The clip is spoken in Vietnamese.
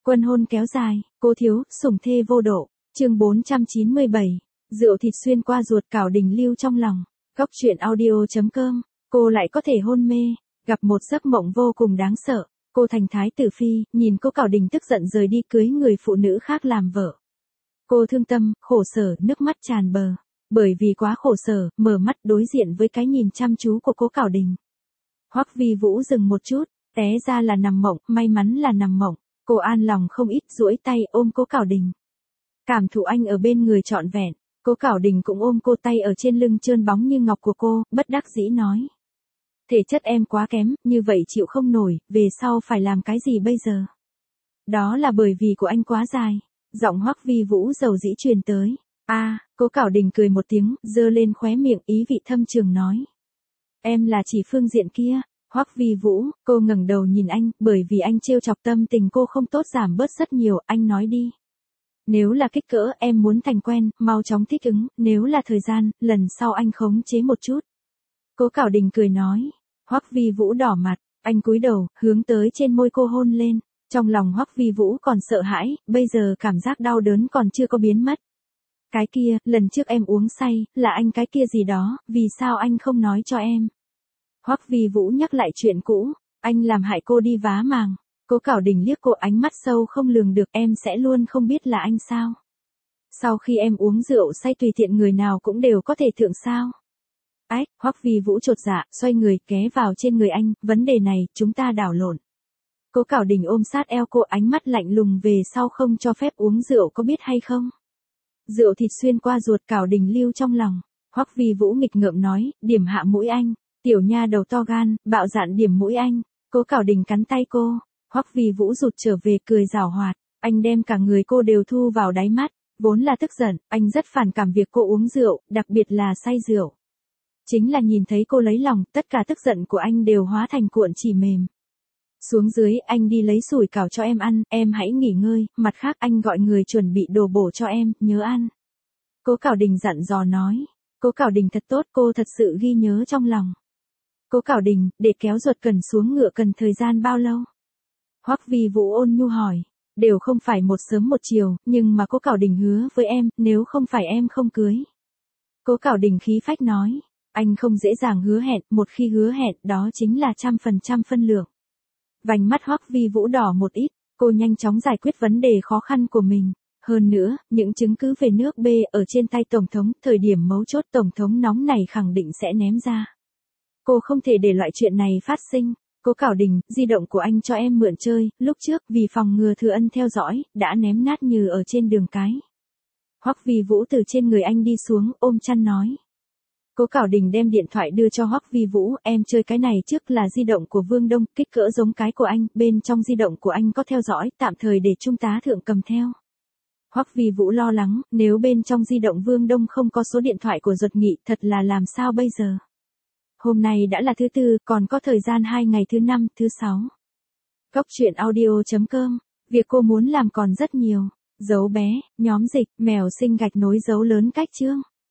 Quân hôn kéo dài, cô thiếu, sủng thê vô độ. Chương 497. Rượu thịt xuyên qua ruột, Cảo Đình lưu trong lòng. Góc truyện audio.com. Cô lại có thể hôn mê, gặp một giấc mộng vô cùng đáng sợ. Cô thành thái tử phi, nhìn cô Cảo Đình tức giận rời đi cưới người phụ nữ khác làm vợ. Cô thương tâm, khổ sở, nước mắt tràn bờ. Bởi vì quá khổ sở, mở mắt đối diện với cái nhìn chăm chú của cô Cảo Đình. Hoắc Vi Vũ dừng một chút, té ra là nằm mộng, may mắn là nằm mộng. Cô an lòng không ít, duỗi tay ôm cô Cảo Đình. Cảm thụ anh ở bên người trọn vẹn, cô Cảo Đình cũng ôm cô, tay ở trên lưng trơn bóng như ngọc của cô, bất đắc dĩ nói. Thể chất em quá kém, như vậy chịu không nổi, về sau phải làm cái gì bây giờ? Đó là bởi vì của anh quá dài. Giọng Hoắc Vi Vũ dầu dĩ truyền tới. Cô Cảo Đình cười một tiếng, giơ lên khóe miệng, ý vị thâm trường nói. Em là chỉ phương diện kia. Hoắc Vi Vũ, cô ngẩng đầu nhìn anh, bởi vì anh trêu chọc tâm tình cô không tốt giảm bớt rất nhiều, anh nói đi. Nếu là kích cỡ, em muốn thành quen, mau chóng thích ứng, nếu là thời gian, lần sau anh khống chế một chút. Cô Cảo Đình cười nói. Hoắc Vi Vũ đỏ mặt, anh cúi đầu, hướng tới trên môi cô hôn lên. Trong lòng Hoắc Vi Vũ còn sợ hãi, bây giờ cảm giác đau đớn còn chưa có biến mất. Cái kia, lần trước em uống say, là anh cái kia gì đó, vì sao anh không nói cho em? Hoắc Vi Vũ nhắc lại chuyện cũ, anh làm hại cô đi vá màng. Cô Cảo Đình liếc cô, ánh mắt sâu không lường được, em sẽ luôn không biết là anh sao? Sau khi em uống rượu say tùy tiện người nào cũng đều có thể thượng sao? Hoắc Vi Vũ chột dạ, xoay người, ghé vào trên người anh, vấn đề này, chúng ta đảo lộn. Cô Cảo Đình ôm sát eo cô, ánh mắt lạnh lùng, về sau không cho phép uống rượu, có biết hay không? Rượu thịt xuyên qua ruột, Cảo Đình lưu trong lòng. Hoắc Vi Vũ nghịch ngợm nói, điểm hạ mũi anh. Tiểu nha đầu to gan, bạo dạn điểm mũi anh. Cô Cảo Đình cắn tay cô. Hoắc Vi Vũ rụt trở về, cười giảo hoạt. Anh đem cả người cô đều thu vào đáy mắt. Vốn là tức giận, anh rất phản cảm việc cô uống rượu, đặc biệt là say rượu. Chính là nhìn thấy cô lấy lòng, tất cả tức giận của anh đều hóa thành cuộn chỉ mềm. Xuống dưới, anh đi lấy sủi cảo cho em ăn, em hãy nghỉ ngơi, mặt khác anh gọi người chuẩn bị đồ bổ cho em, nhớ ăn. Cô Cảo Đình dặn dò nói. Cô Cảo Đình thật tốt, cô thật sự ghi nhớ trong lòng. Cô Cảo Đình, để kéo ruột cần xuống ngựa cần thời gian bao lâu? Hoắc Vi Vũ ôn nhu hỏi. Đều không phải một sớm một chiều, nhưng mà cô Cảo Đình hứa với em, nếu không phải em không cưới. Cô Cảo Đình khí phách nói. Anh không dễ dàng hứa hẹn, một khi hứa hẹn, đó chính là 100% phân lượng. Vành mắt Hoắc Vi Vũ đỏ một ít, cô nhanh chóng giải quyết vấn đề khó khăn của mình. Hơn nữa, những chứng cứ về nước B ở trên tay Tổng thống, thời điểm mấu chốt Tổng thống nóng này khẳng định sẽ ném ra. Cô không thể để loại chuyện này phát sinh. Cô Cảo Đình, di động của anh cho em mượn chơi, lúc trước vì phòng ngừa Thừa Ân theo dõi, đã ném nát như ở trên đường cái. Hoắc Vi Vũ từ trên người anh đi xuống, ôm chăn nói. Cô Cảo Đình đem điện thoại đưa cho Hoắc Vi Vũ, em chơi cái này trước, là di động của Vương Đông, kích cỡ giống cái của anh, bên trong di động của anh có theo dõi, tạm thời để Trung tá thượng cầm theo. Hoắc Vi Vũ lo lắng, nếu bên trong di động Vương Đông không có số điện thoại của Duật Nghị, thật là làm sao bây giờ? Hôm nay đã là thứ tư, còn có thời gian 2 ngày, thứ 5, thứ 6. Góc truyện audio.com, việc cô muốn làm còn rất nhiều. Dấu bé, nhóm dịch, mèo sinh gạch nối dấu lớn cách chương.